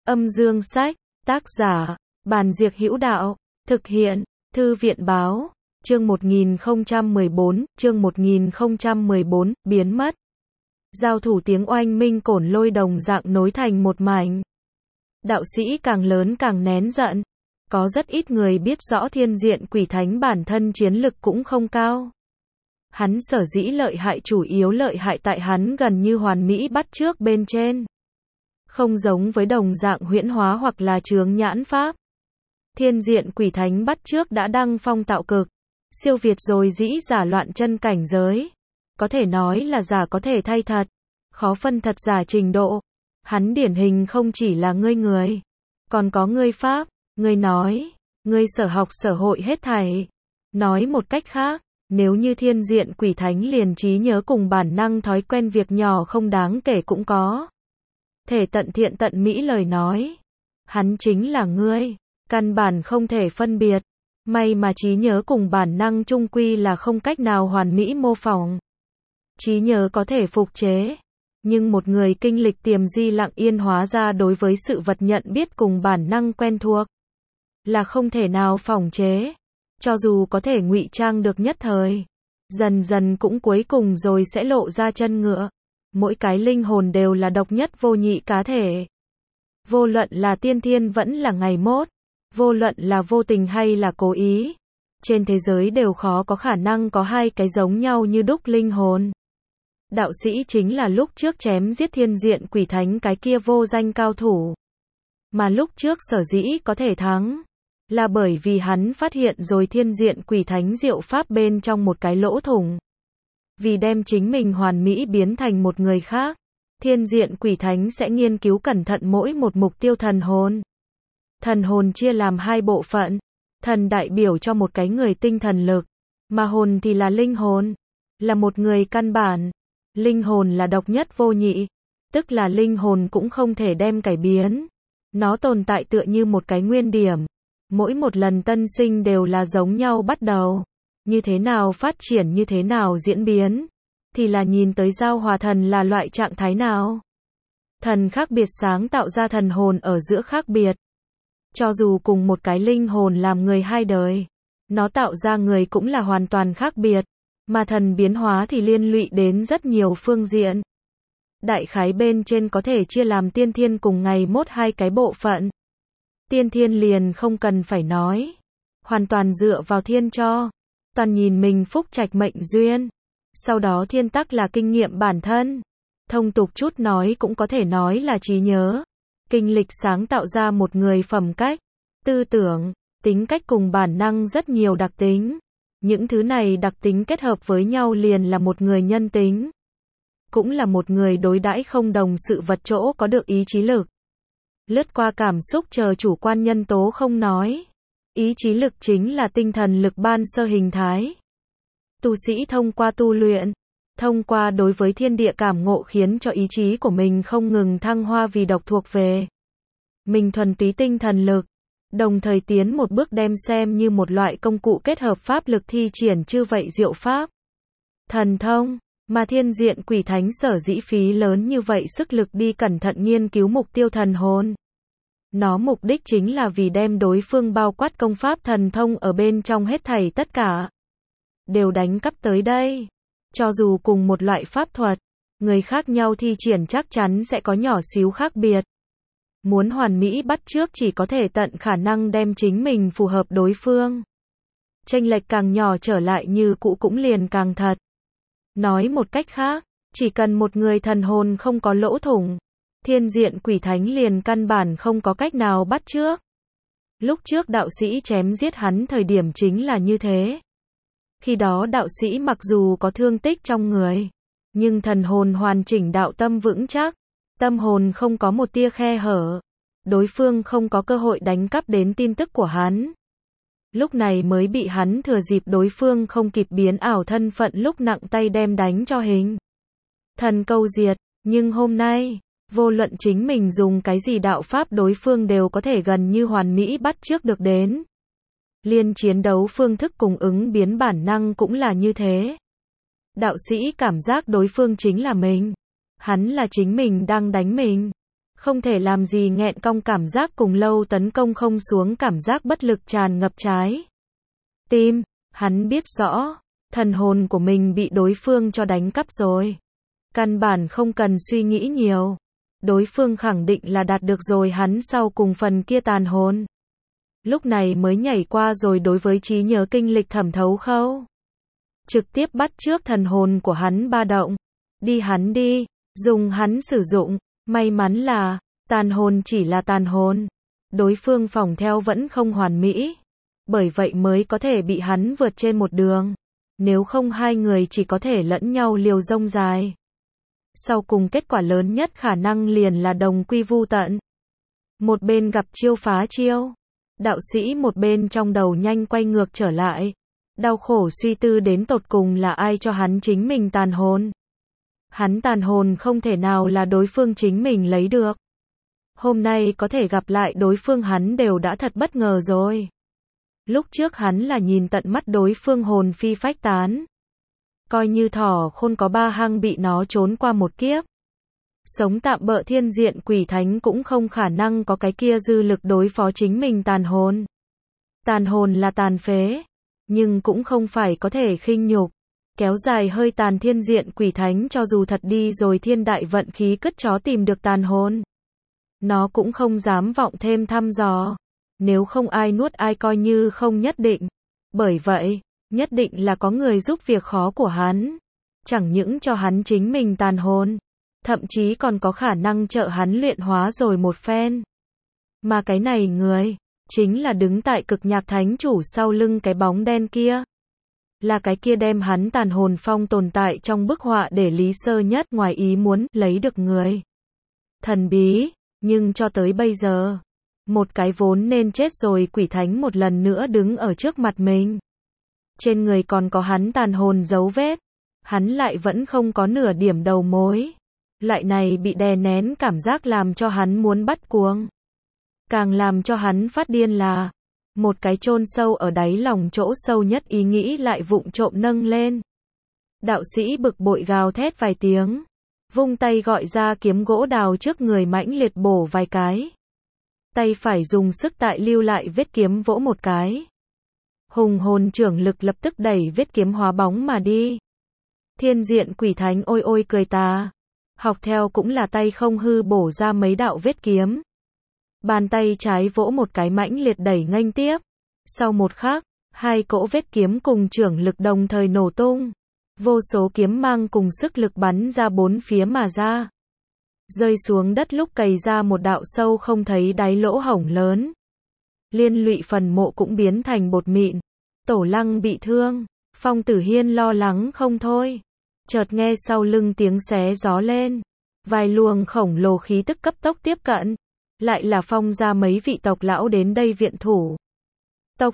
Âm dương sách, tác giả, Bàn Diệc Hữu Đạo, thực hiện, Thư viện báo, chương 1014, biến mất. Giao thủ tiếng oanh minh cổn lôi đồng dạng nối thành một mảnh. Đạo sĩ càng lớn càng nén giận. Có rất ít người biết rõ thiên diện quỷ thánh bản thân chiến lực cũng không cao. Hắn sở dĩ lợi hại chủ yếu lợi hại tại hắn gần như hoàn mỹ bắt chước bên trên. Không giống với đồng dạng huyễn hóa hoặc là chướng nhãn pháp. Thiên diện quỷ thánh bắt chước đã đăng phong tạo cực, siêu việt rồi dĩ giả loạn chân cảnh giới. Có thể nói là giả có thể thay thật, khó phân thật giả trình độ. Hắn điển hình không chỉ là ngươi người, còn có ngươi pháp, ngươi nói, ngươi sở học sở hội hết thảy. Nói một cách khác, nếu như thiên diện quỷ thánh liền trí nhớ cùng bản năng thói quen việc nhỏ không đáng kể cũng có thể tận thiện tận mỹ lời nói, hắn chính là ngươi, căn bản không thể phân biệt. May mà trí nhớ cùng bản năng chung quy là không cách nào hoàn mỹ mô phỏng. Trí nhớ có thể phục chế, nhưng một người kinh lịch tiềm di lặng yên hóa ra đối với sự vật nhận biết cùng bản năng quen thuộc là không thể nào phỏng chế. Cho dù có thể ngụy trang được nhất thời, dần dần cũng cuối cùng rồi sẽ lộ ra chân ngựa. Mỗi cái linh hồn đều là độc nhất vô nhị cá thể. Vô luận là tiên thiên vẫn là ngày mốt, vô luận là vô tình hay là cố ý, trên thế giới đều khó có khả năng có hai cái giống nhau như đúc linh hồn. Đạo sĩ chính là lúc trước chém giết thiên diện quỷ thánh cái kia vô danh cao thủ. Mà lúc trước sở dĩ có thể thắng, là bởi vì hắn phát hiện rồi thiên diện quỷ thánh diệu pháp bên trong một cái lỗ thủng. Vì đem chính mình hoàn mỹ biến thành một người khác, thiên diện quỷ thánh sẽ nghiên cứu cẩn thận mỗi một mục tiêu thần hồn. Thần hồn chia làm hai bộ phận. Thần đại biểu cho một cái người tinh thần lực, mà hồn thì là linh hồn, là một người căn bản. Linh hồn là độc nhất vô nhị, tức là linh hồn cũng không thể đem cải biến. Nó tồn tại tựa như một cái nguyên điểm. Mỗi một lần tân sinh đều là giống nhau bắt đầu. Như thế nào phát triển như thế nào diễn biến, thì là nhìn tới giao hòa thần là loại trạng thái nào. Thần khác biệt sáng tạo ra thần hồn ở giữa khác biệt. Cho dù cùng một cái linh hồn làm người hai đời, nó tạo ra người cũng là hoàn toàn khác biệt. Mà thần biến hóa thì liên lụy đến rất nhiều phương diện. Đại khái bên trên có thể chia làm tiên thiên cùng ngày mốt hai cái bộ phận. Tiên thiên liền không cần phải nói, hoàn toàn dựa vào thiên cho, toàn nhìn mình phúc trạch mệnh duyên. Sau đó thiên tắc là kinh nghiệm bản thân. Thông tục chút nói cũng có thể nói là trí nhớ. Kinh lịch sáng tạo ra một người phẩm cách, tư tưởng, tính cách cùng bản năng rất nhiều đặc tính. Những thứ này đặc tính kết hợp với nhau liền là một người nhân tính. Cũng là một người đối đãi không đồng sự vật chỗ có được ý chí lực. Lướt qua cảm xúc chờ chủ quan nhân tố không nói. Ý chí lực chính là tinh thần lực ban sơ hình thái. Tu sĩ thông qua tu luyện, thông qua đối với thiên địa cảm ngộ khiến cho ý chí của mình không ngừng thăng hoa vì độc thuộc về mình thuần túy tinh thần lực, đồng thời tiến một bước đem xem như một loại công cụ kết hợp pháp lực thi triển chư vậy diệu pháp. Thần thông, mà thiên diện quỷ thánh sở dĩ phí lớn như vậy sức lực đi cẩn thận nghiên cứu mục tiêu thần hồn. Nó mục đích chính là vì đem đối phương bao quát công pháp thần thông ở bên trong hết thảy tất cả. Đều đánh cắp tới đây. Cho dù cùng một loại pháp thuật, người khác nhau thi triển chắc chắn sẽ có nhỏ xíu khác biệt. Muốn hoàn mỹ bắt chước chỉ có thể tận khả năng đem chính mình phù hợp đối phương. Chênh lệch càng nhỏ trở lại như cũ cũng liền càng thật. Nói một cách khác, chỉ cần một người thần hồn không có lỗ thủng, thiên diện quỷ thánh liền căn bản không có cách nào bắt chước. Lúc trước đạo sĩ chém giết hắn thời điểm chính là như thế. Khi đó đạo sĩ mặc dù có thương tích trong người, nhưng thần hồn hoàn chỉnh đạo tâm vững chắc, tâm hồn không có một tia khe hở. Đối phương không có cơ hội đánh cắp đến tin tức của hắn. Lúc này mới bị hắn thừa dịp đối phương không kịp biến ảo thân phận lúc nặng tay đem đánh cho hình thần câu diệt. Nhưng hôm nay, vô luận chính mình dùng cái gì đạo pháp đối phương đều có thể gần như hoàn mỹ bắt chước được đến. Liên chiến đấu phương thức cùng ứng biến bản năng cũng là như thế. Đạo sĩ cảm giác đối phương chính là mình. Hắn là chính mình đang đánh mình. Không thể làm gì nghẹn cong cảm giác cùng lâu tấn công không xuống cảm giác bất lực tràn ngập trái tim. Hắn biết rõ, thần hồn của mình bị đối phương cho đánh cắp rồi. Căn bản không cần suy nghĩ nhiều. Đối phương khẳng định là đạt được rồi hắn sau cùng phần kia tàn hồn. Lúc này mới nhảy qua rồi đối với trí nhớ kinh lịch thẩm thấu khâu. Trực tiếp bắt trước thần hồn của hắn ba động. Đi hắn đi, dùng hắn sử dụng. May mắn là, tàn hồn chỉ là tàn hồn. Đối phương phỏng theo vẫn không hoàn mỹ. Bởi vậy mới có thể bị hắn vượt trên một đường. Nếu không hai người chỉ có thể lẫn nhau liều rông dài. Sau cùng kết quả lớn nhất khả năng liền là đồng quy vu tận. Một bên gặp chiêu phá chiêu. Đạo sĩ một bên trong đầu nhanh quay ngược trở lại. Đau khổ suy tư đến tột cùng là ai cho hắn chính mình tàn hồn. Hắn tàn hồn không thể nào là đối phương chính mình lấy được. Hôm nay có thể gặp lại đối phương hắn đều đã thật bất ngờ rồi. Lúc trước hắn là nhìn tận mắt đối phương hồn phi phách tán. Coi như thỏ khôn có ba hang bị nó trốn qua một kiếp. Sống tạm bợ thiên diện quỷ thánh cũng không khả năng có cái kia dư lực đối phó chính mình tàn hồn. Tàn hồn là tàn phế, nhưng cũng không phải có thể khinh nhục. Kéo dài hơi tàn thiên diện quỷ thánh cho dù thật đi rồi thiên đại vận khí cất chó tìm được tàn hồn. Nó cũng không dám vọng thêm thăm dò. Nếu không ai nuốt ai coi như không nhất định. Bởi vậy, nhất định là có người giúp việc khó của hắn. Chẳng những cho hắn chính mình tàn hồn. Thậm chí còn có khả năng trợ hắn luyện hóa rồi một phen. Mà cái này người, chính là đứng tại cực nhạc thánh chủ sau lưng cái bóng đen kia. Là cái kia đem hắn tàn hồn phong tồn tại trong bức họa để Lý Sơ Nhất ngoài ý muốn lấy được người. Thần bí, nhưng cho tới bây giờ, một cái vốn nên chết rồi quỷ thánh một lần nữa đứng ở trước mặt mình. Trên người còn có hắn tàn hồn dấu vết. Hắn lại vẫn không có nửa điểm đầu mối. Loại này bị đè nén cảm giác làm cho hắn muốn bắt cuồng. Càng làm cho hắn phát điên là một cái chôn sâu ở đáy lòng chỗ sâu nhất ý nghĩ lại vụng trộm nâng lên. Đạo sĩ bực bội gào thét vài tiếng. Vung tay gọi ra kiếm gỗ đào trước người mãnh liệt bổ vài cái. Tay phải dùng sức tại lưu lại vết kiếm vỗ một cái. Hùng hồn trưởng lực lập tức đẩy vết kiếm hóa bóng mà đi. Thiên diện quỷ thánh ôi ôi cười tà. Học theo cũng là tay không hư bổ ra mấy đạo vết kiếm. Bàn tay trái vỗ một cái mãnh liệt đẩy nghênh tiếp. Sau một khắc, hai cỗ vết kiếm cùng trưởng lực đồng thời nổ tung. Vô số kiếm mang cùng sức lực bắn ra bốn phía mà ra. Rơi xuống đất lúc cày ra một đạo sâu không thấy đáy lỗ hổng lớn. Liên lụy phần mộ cũng biến thành bột mịn. Tổ Lăng bị thương. Phong Tử Hiên lo lắng không thôi. Chợt nghe sau lưng tiếng xé gió lên. Vài luồng khổng lồ khí tức cấp tốc tiếp cận. Lại là Phong ra mấy vị tộc lão đến đây viện thủ. Tộc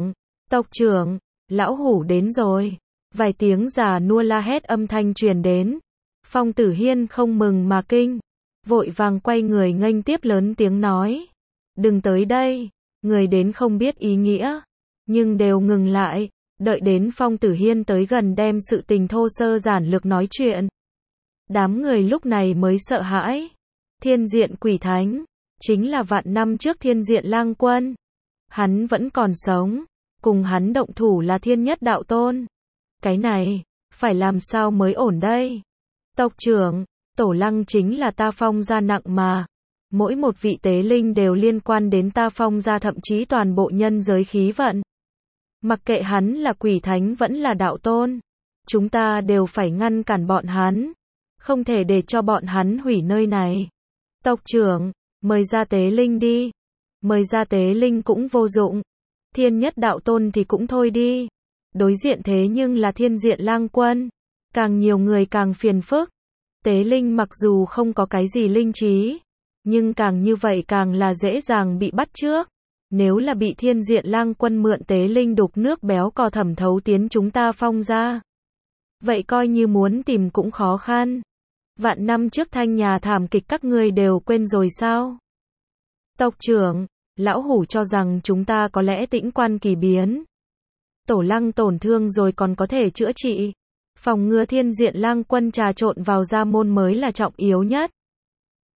trưởng, lão hủ đến rồi. Vài tiếng già nua la hét âm thanh truyền đến. Phong Tử Hiên không mừng mà kinh. Vội vàng quay người nghênh tiếp lớn tiếng nói. Đừng tới đây. Người đến không biết ý nghĩa. Nhưng đều ngừng lại. Đợi đến Phong Tử Hiên tới gần đem sự tình thô sơ giản lược nói chuyện. Đám người lúc này mới sợ hãi. Thiên diện quỷ thánh. Chính là vạn năm trước thiên diện lang quân. Hắn vẫn còn sống. Cùng hắn động thủ là thiên nhất đạo tôn. Cái này, phải làm sao mới ổn đây? Tộc trưởng, Tổ Lăng chính là ta Phong gia nặng mà. Mỗi một vị tế linh đều liên quan đến ta Phong gia thậm chí toàn bộ nhân giới khí vận. Mặc kệ hắn là quỷ thánh vẫn là đạo tôn. Chúng ta đều phải ngăn cản bọn hắn. Không thể để cho bọn hắn hủy nơi này. Tộc trưởng, mời ra tế linh đi. Mời ra tế linh cũng vô dụng. Thiên nhất đạo tôn thì cũng thôi đi. Đối diện thế nhưng là thiên diện lang quân. Càng nhiều người càng phiền phức. Tế linh mặc dù không có cái gì linh trí. Nhưng càng như vậy càng là dễ dàng bị bắt trước. Nếu là bị thiên diện lang quân mượn tế linh đục nước béo cò thẩm thấu tiến chúng ta Phong ra. Vậy coi như muốn tìm cũng khó khăn. Vạn năm trước thanh nhà thảm kịch các ngươi đều quên rồi sao? Tộc trưởng, lão hủ cho rằng chúng ta có lẽ tĩnh quan kỳ biến. Tổ Lăng tổn thương rồi còn có thể chữa trị. Phòng ngừa thiên diện lang quân trà trộn vào gia môn mới là trọng yếu nhất.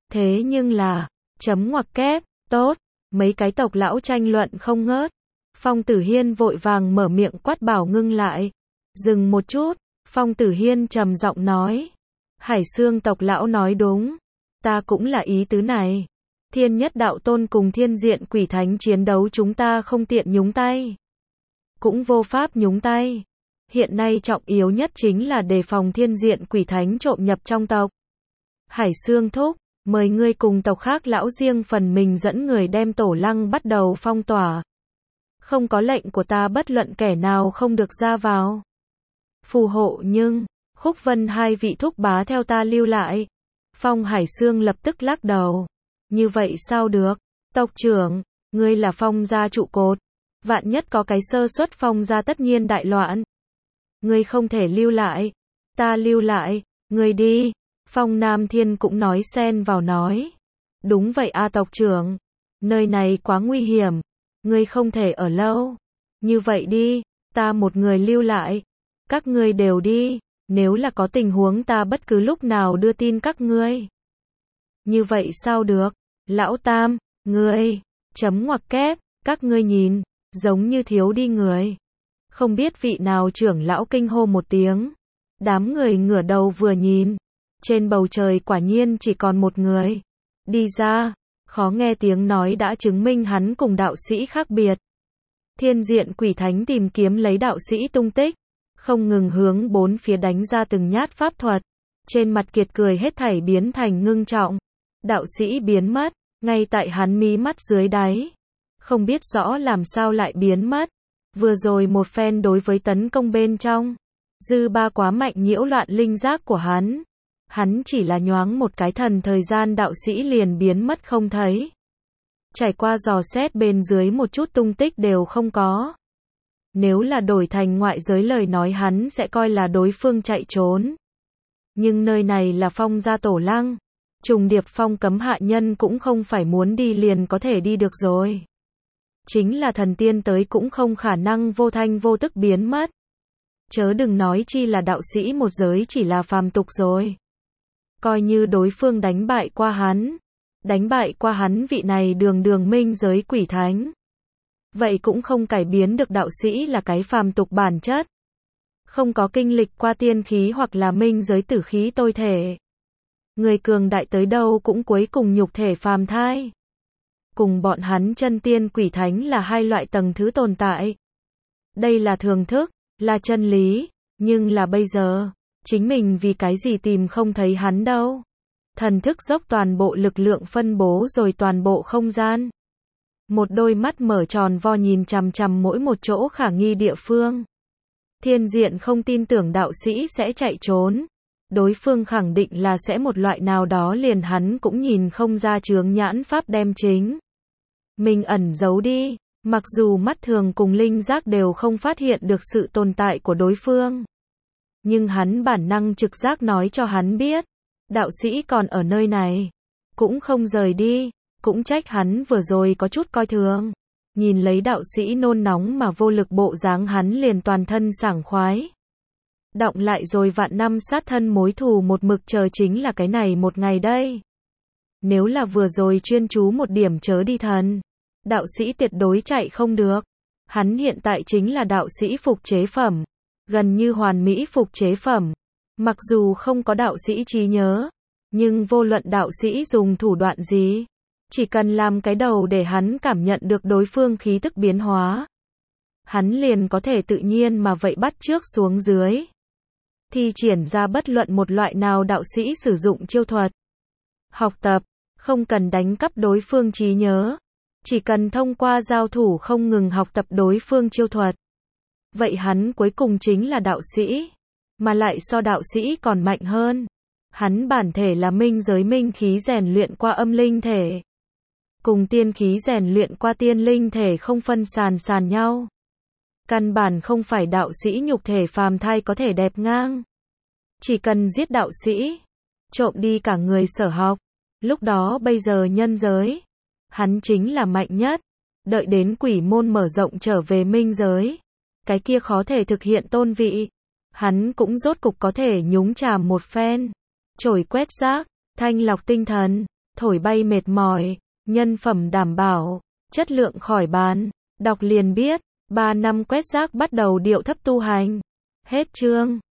Thế nhưng là, chấm ngoặc kép, tốt, mấy cái tộc lão tranh luận không ngớt. Phong Tử Hiên vội vàng mở miệng quát bảo ngưng lại. Dừng một chút, Phong Tử Hiên trầm giọng nói. Hải Xương tộc lão nói đúng. Ta cũng là ý tứ này. Thiên Nhất Đạo Tôn cùng Thiên Diện Quỷ Thánh chiến đấu chúng ta không tiện nhúng tay. Cũng vô pháp nhúng tay. Hiện nay trọng yếu nhất chính là đề phòng Thiên Diện Quỷ Thánh trộm nhập trong tộc. Hải Xương thúc, mời ngươi cùng tộc khác lão riêng phần mình dẫn người đem Tổ Lăng bắt đầu phong tỏa. Không có lệnh của ta bất luận kẻ nào không được ra vào. Phù hộ nhưng, Khúc Vân hai vị thúc bá theo ta lưu lại. Phong Hải Xương lập tức lắc đầu. Như vậy sao được? Tộc trưởng, ngươi là Phong gia trụ cột. Vạn nhất có cái sơ suất Phong gia tất nhiên đại loạn. Ngươi không thể lưu lại. Ta lưu lại, ngươi đi. Phong Nam Thiên cũng nói xen vào nói. Đúng vậy a tộc trưởng. Nơi này quá nguy hiểm. Ngươi không thể ở lâu. Như vậy đi, ta một người lưu lại. Các ngươi đều đi. Nếu là có tình huống ta bất cứ lúc nào đưa tin các ngươi. Như vậy sao được? Lão Tam, ngươi, chấm ngoặc kép, các ngươi nhìn, giống như thiếu đi người. Không biết vị nào trưởng lão kinh hô một tiếng. Đám người ngửa đầu vừa nhìn. Trên bầu trời quả nhiên chỉ còn một người. Đi ra, khó nghe tiếng nói đã chứng minh hắn cùng đạo sĩ khác biệt. Thiên Diện Quỷ Thánh tìm kiếm lấy đạo sĩ tung tích. Không ngừng hướng bốn phía đánh ra từng nhát pháp thuật. Trên mặt kiệt cười hết thảy biến thành ngưng trọng. Đạo sĩ biến mất, ngay tại hắn mí mắt dưới đáy. Không biết rõ làm sao lại biến mất. Vừa rồi một phen đối với tấn công bên trong. Dư ba quá mạnh nhiễu loạn linh giác của hắn. Hắn chỉ là nhoáng một cái thần thời gian đạo sĩ liền biến mất không thấy. Trải qua dò xét bên dưới một chút tung tích đều không có. Nếu là đổi thành ngoại giới lời nói hắn sẽ coi là đối phương chạy trốn. Nhưng nơi này là Phong gia Tổ Lăng. Trùng điệp phong cấm hạ nhân cũng không phải muốn đi liền có thể đi được rồi. Chính là thần tiên tới cũng không khả năng vô thanh vô tức biến mất. Chớ đừng nói chi là đạo sĩ một giới chỉ là phàm tục rồi. Coi như đối phương đánh bại qua hắn vị này đường minh giới quỷ thánh. Vậy cũng không cải biến được đạo sĩ là cái phàm tục bản chất. Không có kinh lịch qua tiên khí hoặc là minh giới tử khí tôi thể. Người cường đại tới đâu cũng cuối cùng nhục thể phàm thai. Cùng bọn hắn chân tiên quỷ thánh là hai loại tầng thứ tồn tại. Đây là thường thức, là chân lý, nhưng là bây giờ, chính mình vì cái gì tìm không thấy hắn đâu. Thần thức dốc toàn bộ lực lượng phân bố rồi toàn bộ không gian. Một đôi mắt mở tròn vo nhìn chằm chằm mỗi một chỗ khả nghi địa phương. Thiên Diện không tin tưởng đạo sĩ sẽ chạy trốn. Đối phương khẳng định là sẽ một loại nào đó liền hắn cũng nhìn không ra chướng nhãn pháp đem chính. Mình ẩn giấu đi, mặc dù mắt thường cùng linh giác đều không phát hiện được sự tồn tại của đối phương. Nhưng hắn bản năng trực giác nói cho hắn biết. Đạo sĩ còn ở nơi này. Cũng không rời đi. Cũng trách hắn vừa rồi có chút coi thường. Nhìn lấy đạo sĩ nôn nóng mà vô lực bộ dáng hắn liền toàn thân sảng khoái. Đọng lại rồi vạn năm sát thân mối thù một mực chờ chính là cái này một ngày đây. Nếu là vừa rồi chuyên chú một điểm chớ đi thần. Đạo sĩ tuyệt đối chạy không được. Hắn hiện tại chính là đạo sĩ phục chế phẩm. Gần như hoàn mỹ phục chế phẩm. Mặc dù không có đạo sĩ trí nhớ. Nhưng vô luận đạo sĩ dùng thủ đoạn gì. Chỉ cần làm cái đầu để hắn cảm nhận được đối phương khí tức biến hóa. Hắn liền có thể tự nhiên mà vậy bắt chước xuống dưới. Thi triển ra bất luận một loại nào đạo sĩ sử dụng chiêu thuật. Học tập, không cần đánh cắp đối phương trí nhớ. Chỉ cần thông qua giao thủ không ngừng học tập đối phương chiêu thuật. Vậy hắn cuối cùng chính là đạo sĩ. Mà lại so đạo sĩ còn mạnh hơn. Hắn bản thể là minh giới minh khí rèn luyện qua âm linh thể. Cùng tiên khí rèn luyện qua tiên linh thể không phân sàn nhau. Căn bản không phải đạo sĩ nhục thể phàm thai có thể đẹp ngang. Chỉ cần giết đạo sĩ, trộm đi cả người sở học. Lúc đó bây giờ nhân giới, hắn chính là mạnh nhất. Đợi đến quỷ môn mở rộng trở về minh giới. Cái kia khó thể thực hiện tôn vị. Hắn cũng rốt cục có thể nhúng chàm một phen. Chổi quét rác, thanh lọc tinh thần. thổi bay mệt mỏi, nhân phẩm đảm bảo, chất lượng khỏi bàn. Đọc liền biết, 3 năm quét rác bắt đầu điệu thấp tu hành. Hết chương.